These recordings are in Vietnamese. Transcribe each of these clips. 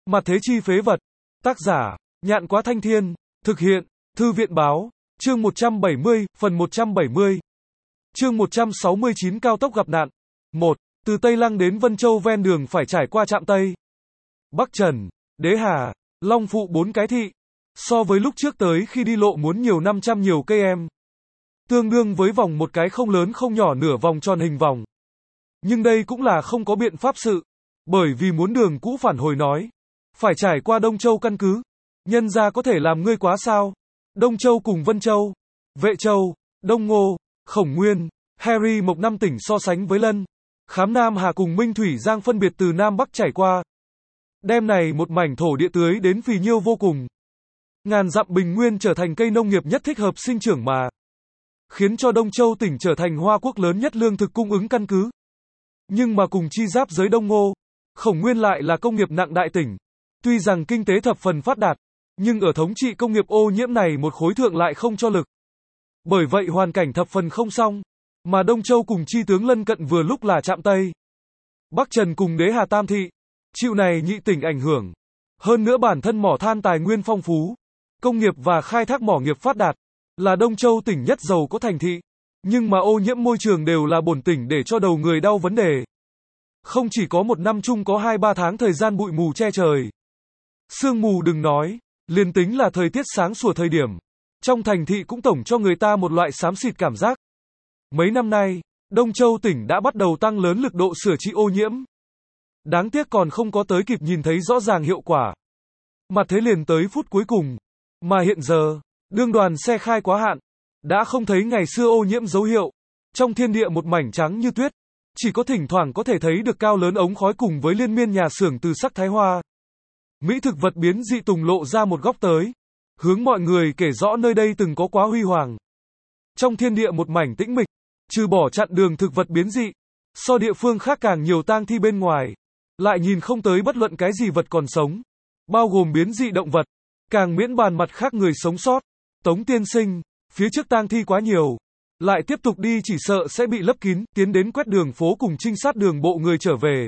Mặt thế chi phế vật. Tác giả, Nhạn Quá Thanh Thiên. Thực hiện, Thư viện Báo. Chương 170, phần 170. Chương 169 cao tốc gặp nạn. 1. Từ Tây Lăng đến Vân Châu ven đường phải trải qua trạm Tây Bắc Trần, Đế Hà, Long Phụ 4 cái thị. So với lúc trước tới khi đi lộ muốn nhiều 500 nhiều cây em. Tương đương với vòng một cái không lớn không nhỏ nửa vòng tròn hình vòng. Nhưng đây cũng là không có biện pháp sự. Bởi vì muốn đường cũ phản hồi nói. Phải trải qua Đông Châu căn cứ. Nhân ra có thể làm ngươi quá sao? Đông Châu cùng Vân Châu, Vệ Châu, Đông Ngô, Khổng Nguyên, Harry Mộc 5 tỉnh so sánh với Lân, Khám Nam Hà cùng Minh Thủy Giang phân biệt từ Nam Bắc trải qua. Đêm này một mảnh thổ địa tưới đến phì nhiêu vô cùng. Ngàn dặm bình nguyên trở thành cây nông nghiệp nhất thích hợp sinh trưởng mà. Khiến cho Đông Châu tỉnh trở thành Hoa Quốc lớn nhất lương thực cung ứng căn cứ. Nhưng mà cùng chi giáp giới Đông Ngô, Khổng Nguyên lại là công nghiệp nặng đại tỉnh. Tuy rằng kinh tế thập phần phát đạt, nhưng ở thống trị công nghiệp ô nhiễm này một khối thượng lại không cho lực. Bởi vậy hoàn cảnh thập phần không xong, mà Đông Châu cùng chi tướng lân cận vừa lúc là trạm Tây Bắc Trần cùng Đế Hà Tam thị, chịu này nhị tỉnh ảnh hưởng. Hơn nữa bản thân mỏ than tài nguyên phong phú, công nghiệp và khai thác mỏ nghiệp phát đạt, là Đông Châu tỉnh nhất giàu có thành thị. Nhưng mà ô nhiễm môi trường đều là bổn tỉnh để cho đầu người đau vấn đề. Không chỉ có một năm chung có 2-3 tháng thời gian bụi mù che trời. Sương mù đừng nói, liền tính là thời tiết sáng sủa thời điểm. Trong thành thị cũng tổng cho người ta một loại xám xịt cảm giác. Mấy năm nay, Đông Châu tỉnh đã bắt đầu tăng lớn lực độ sửa trị ô nhiễm. Đáng tiếc còn không có tới kịp nhìn thấy rõ ràng hiệu quả. Mặt thế liền tới phút cuối cùng. Mà hiện giờ, đương đoàn xe khai quá hạn. Đã không thấy ngày xưa ô nhiễm dấu hiệu. Trong thiên địa một mảnh trắng như tuyết. Chỉ có thỉnh thoảng có thể thấy được cao lớn ống khói cùng với liên miên nhà xưởng từ sắc thái hoa. Mỹ thực vật biến dị tùng lộ ra một góc tới. Hướng mọi người kể rõ nơi đây từng có quá huy hoàng. Trong thiên địa một mảnh tĩnh mịch. Trừ bỏ chặn đường thực vật biến dị. So địa phương khác càng nhiều tang thi bên ngoài. Lại nhìn không tới bất luận cái gì vật còn sống. Bao gồm biến dị động vật. Càng miễn bàn mặt khác người sống sót. Tống tiên sinh, phía trước tang thi quá nhiều. Lại tiếp tục đi chỉ sợ sẽ bị lấp kín, tiến đến quét đường phố cùng trinh sát đường bộ người trở về.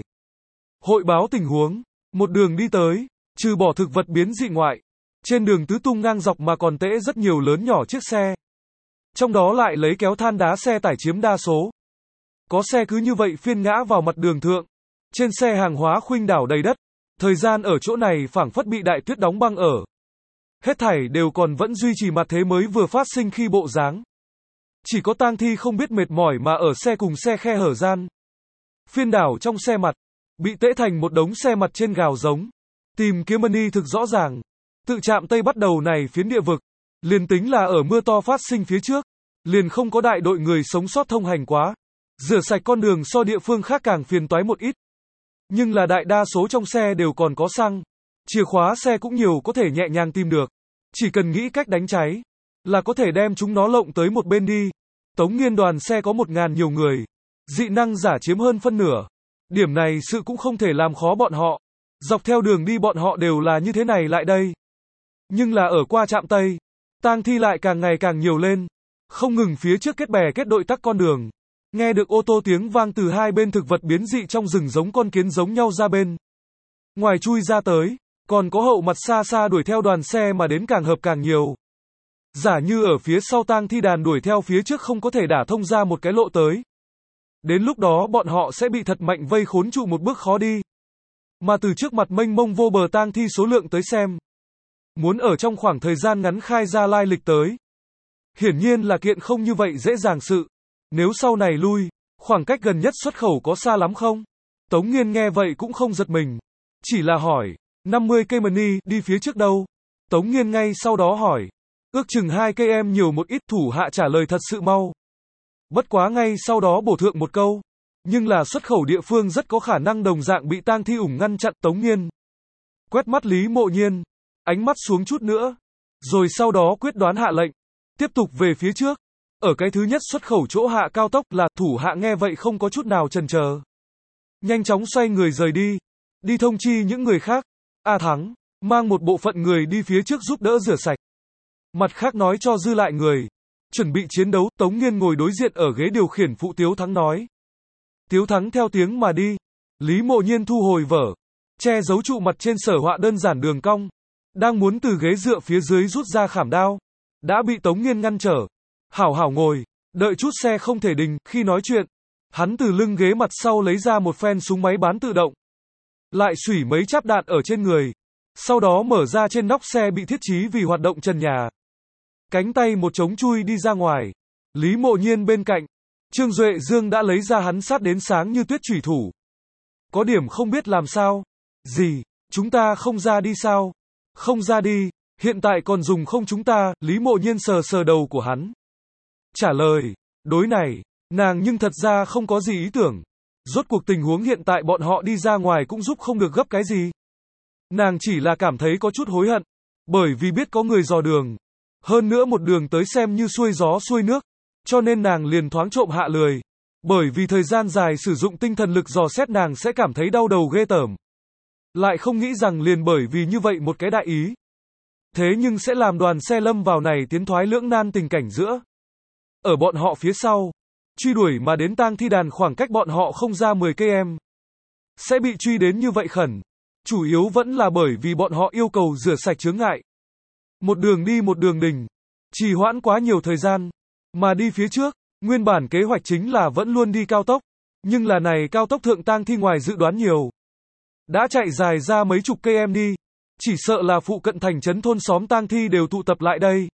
Hội báo tình huống. Một đường đi tới, trừ bỏ thực vật biến dị ngoại. Trên đường tứ tung ngang dọc mà còn tễ rất nhiều lớn nhỏ chiếc xe. Trong đó lại lấy kéo than đá xe tải chiếm đa số. Có xe cứ như vậy phiên ngã vào mặt đường thượng. Trên xe hàng hóa khuynh đảo đầy đất. Thời gian ở chỗ này phảng phất bị đại tuyết đóng băng ở. Hết thảy đều còn vẫn duy trì mặt thế mới vừa phát sinh khi bộ dáng. Chỉ có tang thi không biết mệt mỏi mà ở xe cùng xe khe hở gian. Phiên đảo trong xe mặt. Bị tễ thành một đống xe mặt trên gào giống. Tìm kiếm money thực rõ ràng. Tự trạm Tây bắt đầu này phiến địa vực. Liền tính là ở mưa to phát sinh phía trước. Liền không có đại đội người sống sót thông hành quá. Rửa sạch con đường so địa phương khác càng phiền toái một ít. Nhưng là đại đa số trong xe đều còn có xăng. Chìa khóa xe cũng nhiều có thể nhẹ nhàng tìm được. Chỉ cần nghĩ cách đánh cháy. Là có thể đem chúng nó lộng tới một bên đi. Tống Nghiên đoàn xe có 1000 nhiều người. Dị năng giả chiếm hơn phân nửa. Điểm này sự cũng không thể làm khó bọn họ. Dọc theo đường đi bọn họ đều là như thế này lại đây. Nhưng là ở qua trạm Tây. Tang thi lại càng ngày càng nhiều lên. Không ngừng phía trước kết bè kết đội tắc con đường. Nghe được ô tô tiếng vang từ hai bên thực vật biến dị trong rừng giống con kiến giống nhau ra bên. Ngoài chui ra tới. Còn có hậu mặt xa xa đuổi theo đoàn xe mà đến càng hợp càng nhiều. Giả như ở phía sau tang thi đàn đuổi theo phía trước không có thể đả thông ra một cái lộ tới. Đến lúc đó bọn họ sẽ bị thật mạnh vây khốn trụ một bước khó đi. Mà từ trước mặt mênh mông vô bờ tang thi số lượng tới xem. Muốn ở trong khoảng thời gian ngắn khai ra lai lịch tới. Hiển nhiên là kiện không như vậy dễ dàng sự. Nếu sau này lui, khoảng cách gần nhất xuất khẩu có xa lắm không? Tống Nghiên nghe vậy cũng không giật mình. Chỉ là hỏi, 50 cây money đi phía trước đâu? Tống Nghiên ngay sau đó hỏi. Ước chừng 2 cây em nhiều một ít, thủ hạ trả lời thật sự mau. Bất quá ngay sau đó bổ thượng một câu. Nhưng là xuất khẩu địa phương rất có khả năng đồng dạng bị tang thi ủng ngăn chặn. Tống Nghiên quét mắt Lý Mộ Nhiên. Ánh mắt xuống chút nữa. Rồi sau đó quyết đoán hạ lệnh. Tiếp tục về phía trước. Ở cái thứ nhất xuất khẩu chỗ hạ cao tốc là thủ hạ nghe vậy không có chút nào chần chờ. Nhanh chóng xoay người rời đi. Đi thông chi những người khác. A Thắng mang một bộ phận người đi phía trước giúp đỡ rửa sạch. Mặt khác nói cho dư lại người. Chuẩn bị chiến đấu. Tống Nghiên ngồi đối diện ở ghế điều khiển phụ. Tiếu Thắng nói. Tiếu Thắng theo tiếng mà đi. Lý Mộ Nhiên thu hồi vở. che giấu trụ mặt trên sở họa đơn giản đường cong. Đang muốn từ ghế dựa phía dưới rút ra khảm đao, đã bị Tống Nghiên ngăn trở. Hảo hảo ngồi, đợi chút xe không thể đình, khi nói chuyện, hắn từ lưng ghế mặt sau lấy ra một phen súng máy bán tự động. Lại xủy mấy cháp đạn ở trên người. Sau đó mở ra trên nóc xe bị thiết trí vì hoạt động trần nhà. Cánh tay một trống chui đi ra ngoài. Lý Mộ Nhiên bên cạnh. Trương Duệ Dương đã lấy ra hắn sát đến sáng như tuyết chủy thủ. Có điểm không biết làm sao. Gì, chúng ta không ra đi sao? Không ra đi, hiện tại còn dùng không chúng ta, Lý Mộ Nhiên sờ sờ đầu của hắn. Trả lời, đối này, nàng nhưng thật ra không có gì ý tưởng. Rốt cuộc tình huống hiện tại bọn họ đi ra ngoài cũng giúp không được gấp cái gì. Nàng chỉ là cảm thấy có chút hối hận, bởi vì biết có người dò đường. Hơn nữa một đường tới xem như xuôi gió xuôi nước, cho nên nàng liền thoáng trộm hạ lười. Bởi vì thời gian dài sử dụng tinh thần lực dò xét nàng sẽ cảm thấy đau đầu ghê tởm. Lại không nghĩ rằng liền bởi vì như vậy một cái đại ý. Thế nhưng sẽ làm đoàn xe lâm vào này tiến thoái lưỡng nan tình cảnh giữa. Ở bọn họ phía sau, truy đuổi mà đến tang thi đàn khoảng cách bọn họ không ra 10 km. Sẽ bị truy đến như vậy khẩn. Chủ yếu vẫn là bởi vì bọn họ yêu cầu rửa sạch chướng ngại. Một đường đi một đường đình. Trì hoãn quá nhiều thời gian. Mà đi phía trước, nguyên bản kế hoạch chính là vẫn luôn đi cao tốc. Nhưng là này cao tốc thượng tang thi ngoài dự đoán nhiều. Đã chạy dài ra mấy chục km đi. Chỉ sợ là phụ cận thành trấn thôn xóm tang thi đều tụ tập lại đây.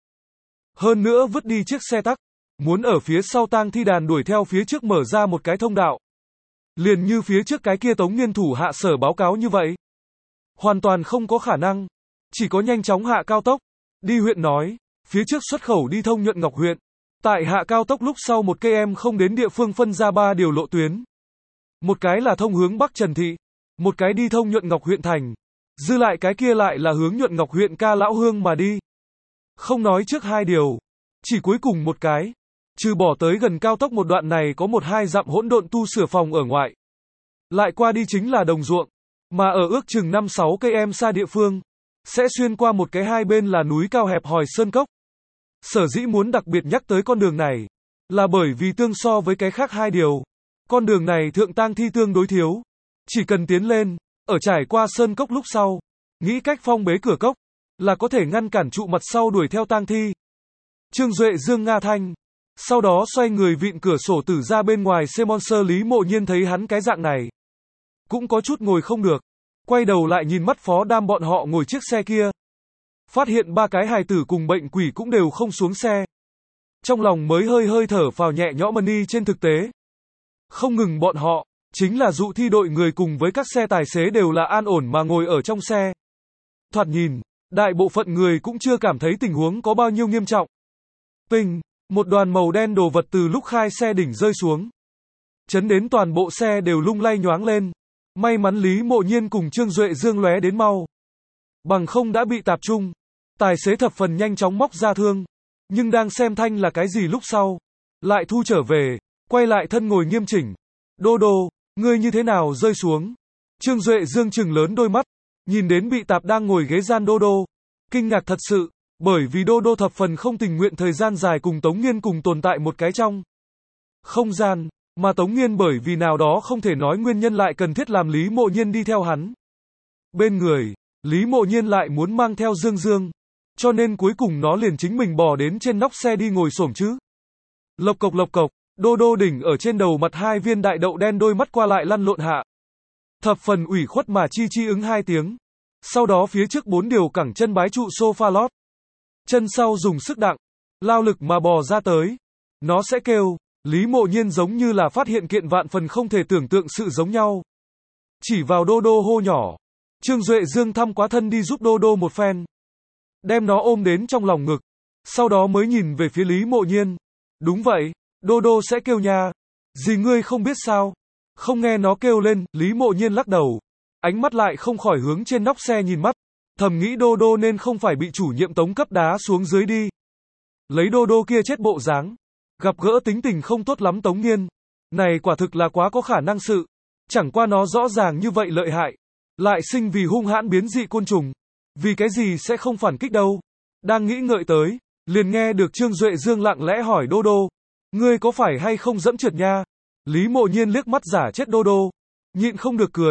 Hơn nữa vứt đi chiếc xe tắc. Muốn ở phía sau tang thi đàn đuổi theo phía trước mở ra một cái thông đạo. Liền như phía trước cái kia Tống Nghiên thủ hạ sở báo cáo như vậy. Hoàn toàn không có khả năng. Chỉ có nhanh chóng hạ cao tốc. Đi huyện nói. Phía trước xuất khẩu đi thông Nhuận Ngọc huyện. Tại hạ cao tốc lúc sau 1 km không đến địa phương phân ra 3 điều lộ tuyến. Một cái là thông hướng Bắc Trần Thị. Một cái đi thông Nhuận Ngọc huyện thành. Dư lại cái kia lại là hướng Nhuận Ngọc huyện Ca Lão Hương mà đi. Không nói trước 2 điều. Chỉ cuối cùng một cái. Trừ bỏ tới gần cao tốc một đoạn này có 1-2 dặm hỗn độn tu sửa phòng ở ngoại. Lại qua đi chính là đồng ruộng. Mà ở ước chừng 5-6 km xa địa phương. Sẽ xuyên qua một cái hai bên là núi cao hẹp hòi sơn cốc. Sở dĩ muốn đặc biệt nhắc tới con đường này. Là bởi vì tương so với cái khác 2 điều. Con đường này thượng tang thi tương đối thiếu. Chỉ cần tiến lên. Ở trải qua sơn cốc lúc sau. Nghĩ cách phong bế cửa cốc. Là có thể ngăn cản trụ mặt sau đuổi theo tang thi. Trương Duệ Dương nga thanh. Sau đó xoay người vịn cửa sổ tử ra bên ngoài xe Monster. Lý Mộ Nhiên thấy hắn cái dạng này. Cũng có chút ngồi không được. Quay đầu lại nhìn mắt Phó Đam bọn họ ngồi chiếc xe kia. Phát hiện 3 cái hài tử cùng bệnh quỷ cũng đều không xuống xe. Trong lòng mới hơi thở phào nhẹ nhõm đi. Trên thực tế. Không ngừng bọn họ. Chính là dụ thi đội người cùng với các xe tài xế đều là an ổn mà ngồi ở trong xe. Thoạt nhìn. Đại bộ phận người cũng chưa cảm thấy tình huống có bao nhiêu nghiêm trọng. Ping. Một đoàn màu đen đồ vật từ lúc khai xe đỉnh rơi xuống. Chấn đến toàn bộ xe đều lung lay nhoáng lên. May mắn Lý Mộ Nhiên cùng Trương Duệ Dương lóe đến mau. Bằng không đã bị tạp trung. Tài xế thập phần nhanh chóng móc ra thương. Nhưng đang xem thanh là cái gì lúc sau. Lại thu trở về. Quay lại thân ngồi nghiêm chỉnh. Đô đô, ngươi như thế nào rơi xuống. Trương Duệ Dương trừng lớn đôi mắt. Nhìn đến bị tạp đang ngồi ghế gian đô đô. Kinh ngạc thật sự. Bởi vì đô đô thập phần không tình nguyện thời gian dài cùng Tống Nghiên cùng tồn tại một cái trong không gian. Mà Tống Nghiên bởi vì nào đó không thể nói nguyên nhân lại cần thiết làm Lý Mộ Nhiên đi theo hắn. Bên người, Lý Mộ Nhiên lại muốn mang theo Dương Dương. Cho nên cuối cùng nó liền chính mình bò đến trên nóc xe đi ngồi xổm chứ. Lộc cộc, đô đô đỉnh ở trên đầu mặt 2 viên đại đậu đen đôi mắt qua lại lăn lộn hạ. Thập phần ủy khuất mà chi ứng 2 tiếng. Sau đó phía trước 4 điều cẳng chân bái trụ sofa lót. Chân sau dùng sức đặng, lao lực mà bò ra tới. Nó sẽ kêu. Lý Mộ Nhiên giống như là phát hiện kiện vạn phần không thể tưởng tượng sự giống nhau. Chỉ vào đô đô hô nhỏ. Trương Duệ Dương thăm quá thân đi giúp đô đô một phen. Đem nó ôm đến trong lòng ngực. Sau đó mới nhìn về phía Lý Mộ Nhiên. Đúng vậy, đô đô sẽ kêu nha. Gì ngươi không biết sao? Không nghe nó kêu lên, Lý Mộ Nhiên lắc đầu. Ánh mắt lại không khỏi hướng trên nóc xe nhìn mắt. Thầm nghĩ đô đô nên không phải bị chủ nhiệm Tống cấp đá xuống dưới đi. Lấy đô đô kia chết bộ dáng. Gặp gỡ tính tình không tốt lắm Tống Nghiên. Này quả thực là quá có khả năng sự. Chẳng qua nó rõ ràng như vậy lợi hại. Lại sinh vì hung hãn biến dị côn trùng. Vì cái gì sẽ không phản kích đâu. Đang nghĩ ngợi tới. Liền nghe được Trương Duệ Dương lặng lẽ hỏi đô đô. Ngươi có phải hay không dẫm trượt nha? Lý Mộ Nhiên liếc mắt giả chết đô đô. Nhịn không được cười.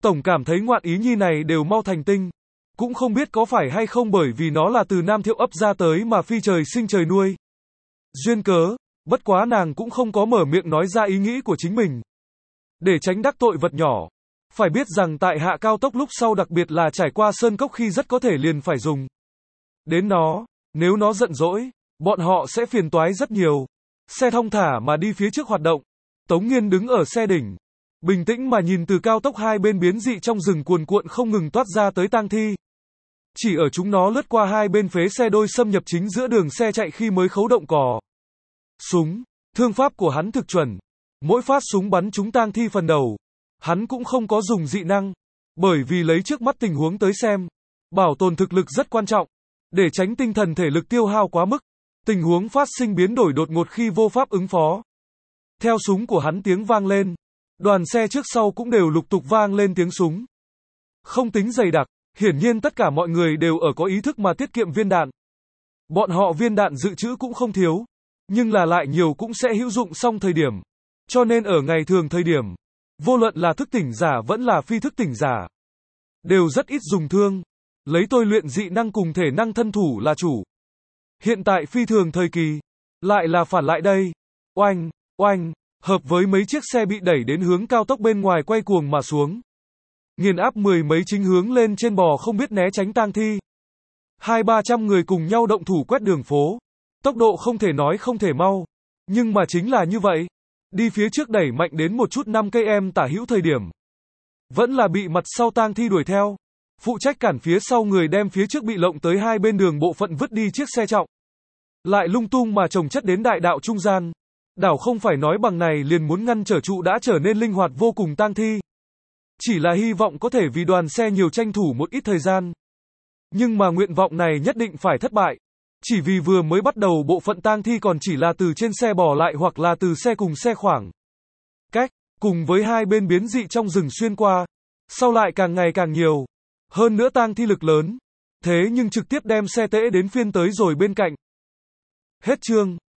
Tổng cảm thấy ngoạn ý nhi này đều mau thành tinh. Cũng không biết có phải hay không bởi vì nó là từ Nam Thiệu ấp ra tới mà phi trời sinh trời nuôi. Duyên cớ, bất quá nàng cũng không có mở miệng nói ra ý nghĩ của chính mình. Để tránh đắc tội vật nhỏ. Phải biết rằng tại hạ cao tốc lúc sau đặc biệt là trải qua sơn cốc khi rất có thể liền phải dùng đến nó. Nếu nó giận dỗi, bọn họ sẽ phiền toái rất nhiều. Xe thong thả mà đi phía trước hoạt động. Tống Nghiên đứng ở xe đỉnh. Bình tĩnh mà nhìn từ cao tốc hai bên biến dị trong rừng cuồn cuộn không ngừng toát ra tới tang thi. Chỉ ở chúng nó lướt qua hai bên phế xe đôi xâm nhập chính giữa đường xe chạy khi mới khấu động cò. Súng, thương pháp của hắn thực chuẩn. Mỗi phát súng bắn trúng tang thi phần đầu. Hắn cũng không có dùng dị năng. Bởi vì lấy trước mắt tình huống tới xem. Bảo tồn thực lực rất quan trọng. Để tránh tinh thần thể lực tiêu hao quá mức. Tình huống phát sinh biến đổi đột ngột khi vô pháp ứng phó. Theo súng của hắn tiếng vang lên. Đoàn xe trước sau cũng đều lục tục vang lên tiếng súng. Không tính dày đặc, hiển nhiên tất cả mọi người đều ở có ý thức mà tiết kiệm viên đạn. Bọn họ viên đạn dự trữ cũng không thiếu, nhưng là lại nhiều cũng sẽ hữu dụng xong thời điểm. Cho nên ở ngày thường thời điểm, vô luận là thức tỉnh giả vẫn là phi thức tỉnh giả, đều rất ít dùng thương, lấy tôi luyện dị năng cùng thể năng thân thủ là chủ. Hiện tại phi thường thời kỳ, lại là phản lại đây. Oanh, oanh. Hợp với mấy chiếc xe bị đẩy đến hướng cao tốc bên ngoài quay cuồng mà xuống. Nghiền áp mười mấy chính hướng lên trên bò không biết né tránh tang thi. 200-300 người cùng nhau động thủ quét đường phố. Tốc độ không thể nói không thể mau. Nhưng mà chính là như vậy. Đi phía trước đẩy mạnh đến một chút 5 cây em tả hữu thời điểm. Vẫn là bị mặt sau tang thi đuổi theo. Phụ trách cản phía sau người đem phía trước bị lộng tới hai bên đường bộ phận vứt đi chiếc xe trọng. Lại lung tung mà chồng chất đến đại đạo trung gian. Đảo không phải nói bằng này liền muốn ngăn trở trụ đã trở nên linh hoạt vô cùng tang thi. Chỉ là hy vọng có thể vì đoàn xe nhiều tranh thủ một ít thời gian. Nhưng mà nguyện vọng này nhất định phải thất bại. Chỉ vì vừa mới bắt đầu bộ phận tang thi còn chỉ là từ trên xe bò lại hoặc là từ xe cùng xe khoảng cách, cùng với hai bên biến dị trong rừng xuyên qua. Sau lại càng ngày càng nhiều. Hơn nữa tang thi lực lớn. Thế nhưng trực tiếp đem xe tễ đến phiên tới rồi bên cạnh. Hết chương.